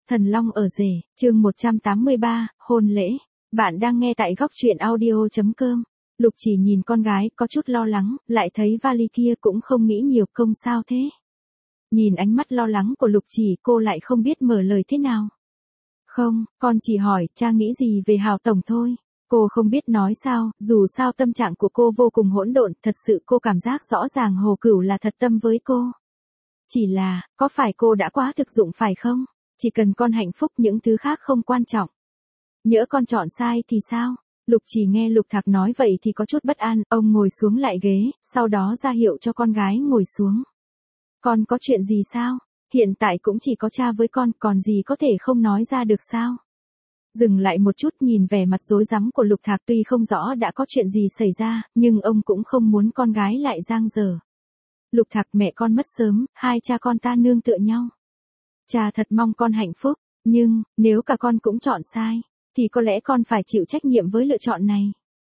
Thần Long ở rể, chương 183, hôn lễ. Bạn đang nghe tại góc truyện audio.com. Lục Chỉ nhìn con gái có chút lo lắng, lại thấy vali kia cũng không nghĩ nhiều, công sao thế? Nhìn ánh mắt lo lắng của Lục Chỉ, cô lại không biết mở lời thế nào. Không, con chỉ hỏi, cha nghĩ gì về Hào tổng thôi. Cô không biết nói sao, dù sao tâm trạng của cô vô cùng hỗn độn, thật sự cô cảm giác rõ ràng Hồ Cửu là thật tâm với cô. Chỉ là, có phải cô đã quá thực dụng phải không? Chỉ cần con hạnh phúc những thứ khác không quan trọng. Nhỡ con chọn sai thì sao? Lục Chỉ nghe Lục Thạc nói vậy thì có chút bất an, ông ngồi xuống lại ghế, sau đó ra hiệu cho con gái ngồi xuống. Con có chuyện gì sao? Hiện tại cũng chỉ có cha với con, còn gì có thể không nói ra được sao? Dừng lại một chút nhìn vẻ mặt rối rắm của Lục Thạc, tuy không rõ đã có chuyện gì xảy ra, nhưng ông cũng không muốn con gái lại giang dở. Lục Thạc, mẹ con mất sớm, hai cha con ta nương tựa nhau. Cha thật mong con hạnh phúc, nhưng, nếu cả con cũng chọn sai, thì có lẽ con phải chịu trách nhiệm với lựa chọn này.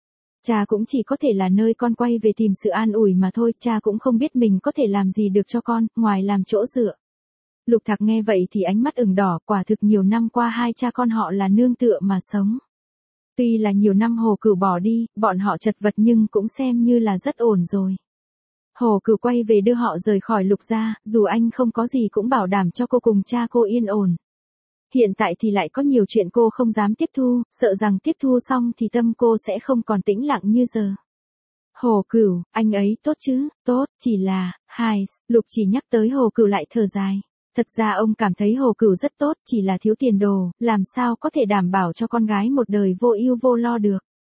Cha cũng chỉ có thể là nơi con quay về tìm sự an ủi mà thôi, cha cũng không biết mình có thể làm gì được cho con, ngoài làm chỗ dựa. Lục Thạc nghe vậy thì ánh mắt ửng đỏ, quả thực nhiều năm qua hai cha con họ là nương tựa mà sống. Tuy là nhiều năm Hồ Cửu bỏ đi, bọn họ chật vật nhưng cũng xem như là rất ổn rồi. Hồ Cửu quay về đưa họ rời khỏi Lục gia, dù anh không có gì cũng bảo đảm cho cô cùng cha cô yên ổn. Hiện tại thì lại có nhiều chuyện cô không dám tiếp thu, sợ rằng tiếp thu xong thì tâm cô sẽ không còn tĩnh lặng như giờ. Hồ Cửu, anh ấy tốt chứ? Tốt, chỉ là, Lục Chỉ nhắc tới Hồ Cửu lại thở dài. Thật ra ông cảm thấy Hồ Cửu rất tốt, chỉ là thiếu tiền đồ, làm sao có thể đảm bảo cho con gái một đời vô ưu vô lo được.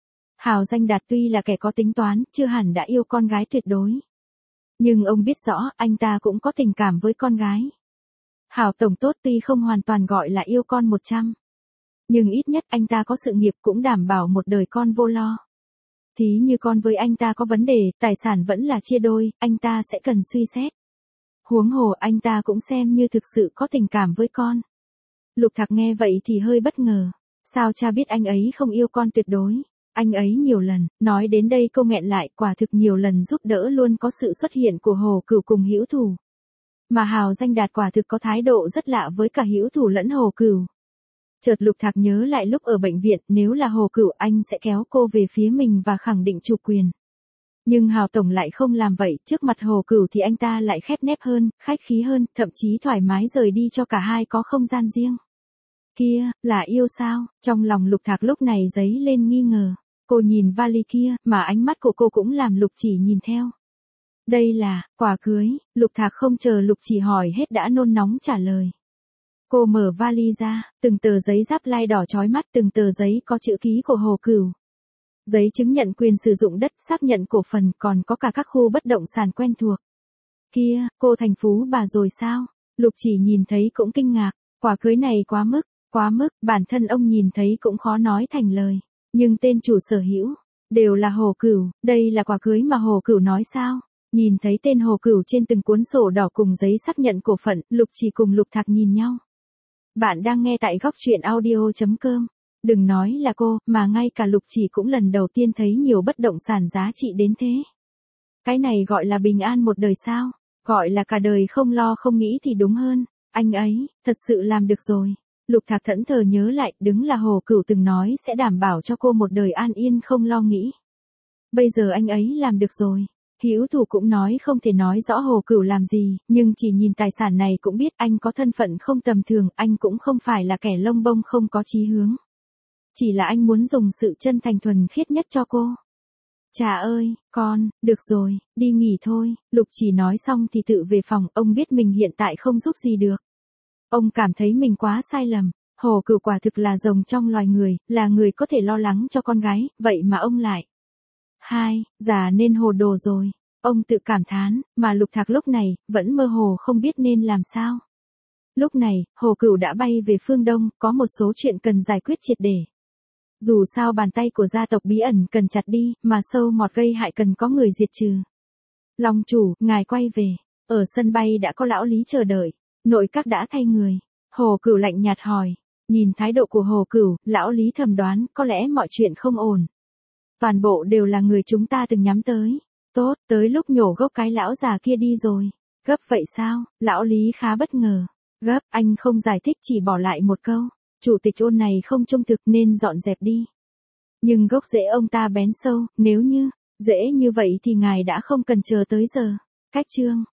Hào Danh Đạt tuy là kẻ có tính toán, chưa hẳn đã yêu con gái tuyệt đối. Nhưng ông biết rõ, anh ta cũng có tình cảm với con gái. Hào tổng tốt tuy không hoàn toàn gọi là yêu con 100. Nhưng ít nhất anh ta có sự nghiệp cũng đảm bảo một đời con vô lo. Thí như con với anh ta có vấn đề, tài sản vẫn là chia đôi, anh ta sẽ cần suy xét. Huống hồ anh ta cũng xem như thực sự có tình cảm với con. Lục Thạc nghe vậy thì hơi bất ngờ. Sao cha biết anh ấy không yêu con tuyệt đối? Anh ấy nhiều lần, nói đến đây cô nghẹn lại, quả thực nhiều lần giúp đỡ luôn có sự xuất hiện của Hồ Cửu cùng Hữu Thủ. Mà Hào Danh Đạt quả thực có thái độ rất lạ với cả Hữu Thủ lẫn Hồ Cửu. Chợt Lục Thạc nhớ lại lúc ở bệnh viện, nếu là Hồ Cửu anh sẽ kéo cô về phía mình và khẳng định chủ quyền. Nhưng Hào tổng lại không làm vậy, trước mặt Hồ Cửu thì anh ta lại khép nép hơn, khách khí hơn, thậm chí thoải mái rời đi cho cả hai có không gian riêng. Kia, là yêu sao? Trong lòng Lục Thạc lúc này dấy lên nghi ngờ. Cô nhìn vali kia, mà ánh mắt của cô cũng làm Lục Chỉ nhìn theo. Đây là, quà cưới, Lục Thạc không chờ Lục Chỉ hỏi hết đã nôn nóng trả lời. Cô mở vali ra, từng tờ giấy giáp lai đỏ chói mắt, từng tờ giấy có chữ ký của Hồ Cửu. Giấy chứng nhận quyền sử dụng đất, xác nhận cổ phần, còn có cả các khu bất động sản quen thuộc. Kia, cô thành phú bà rồi sao? Lục Chỉ nhìn thấy cũng kinh ngạc, quà cưới này quá mức, bản thân ông nhìn thấy cũng khó nói thành lời. Nhưng tên chủ sở hữu, đều là Hồ Cửu, đây là quà cưới mà Hồ Cửu nói sao? Nhìn thấy tên Hồ Cửu trên từng cuốn sổ đỏ cùng giấy xác nhận cổ phần, Lục Chỉ cùng Lục Thạc nhìn nhau. Bạn đang nghe tại góc truyện audio.com. Đừng nói là cô, mà ngay cả Lục Chỉ cũng lần đầu tiên thấy nhiều bất động sản giá trị đến thế. Cái này gọi là bình an một đời sao? Gọi là cả đời không lo không nghĩ thì đúng hơn. Anh ấy, thật sự làm được rồi. Lục Thạc thẫn thờ nhớ lại, đúng là Hồ Cửu từng nói sẽ đảm bảo cho cô một đời an yên không lo nghĩ. Bây giờ anh ấy làm được rồi. Hữu Thủ cũng nói không thể nói rõ Hồ Cửu làm gì, nhưng chỉ nhìn tài sản này cũng biết anh có thân phận không tầm thường, anh cũng không phải là kẻ lông bông không có chí hướng. Chỉ là anh muốn dùng sự chân thành thuần khiết nhất cho cô. Cha ơi, con, được rồi, đi nghỉ thôi. Lục Chỉ nói xong thì tự về phòng, ông biết mình hiện tại không giúp gì được. Ông cảm thấy mình quá sai lầm. Hồ Cửu quả thực là rồng trong loài người, là người có thể lo lắng cho con gái, vậy mà ông lại. Già nên hồ đồ rồi. Ông tự cảm thán, mà Lục Thạc lúc này, vẫn mơ hồ không biết nên làm sao. Lúc này, Hồ Cửu đã bay về phương Đông, có một số chuyện cần giải quyết triệt để. Dù sao bàn tay của gia tộc bí ẩn cần chặt đi, mà sâu mọt gây hại cần có người diệt trừ. Long chủ, ngài quay về. Ở sân bay đã có lão Lý chờ đợi. Nội các đã thay người. Hồ Cửu lạnh nhạt hỏi. Nhìn thái độ của Hồ Cửu, lão Lý thầm đoán, có lẽ mọi chuyện không ổn. Toàn bộ đều là người chúng ta từng nhắm tới. Tốt, tới lúc nhổ gốc cái lão già kia đi rồi. Gấp vậy sao? Lão Lý khá bất ngờ. Gấp, anh không giải thích chỉ bỏ lại một câu. Chủ tịch Ôn này không trung thực nên dọn dẹp đi. Nhưng gốc rễ ông ta bén sâu, nếu như, dễ như vậy thì ngài đã không cần chờ tới giờ. Cách chương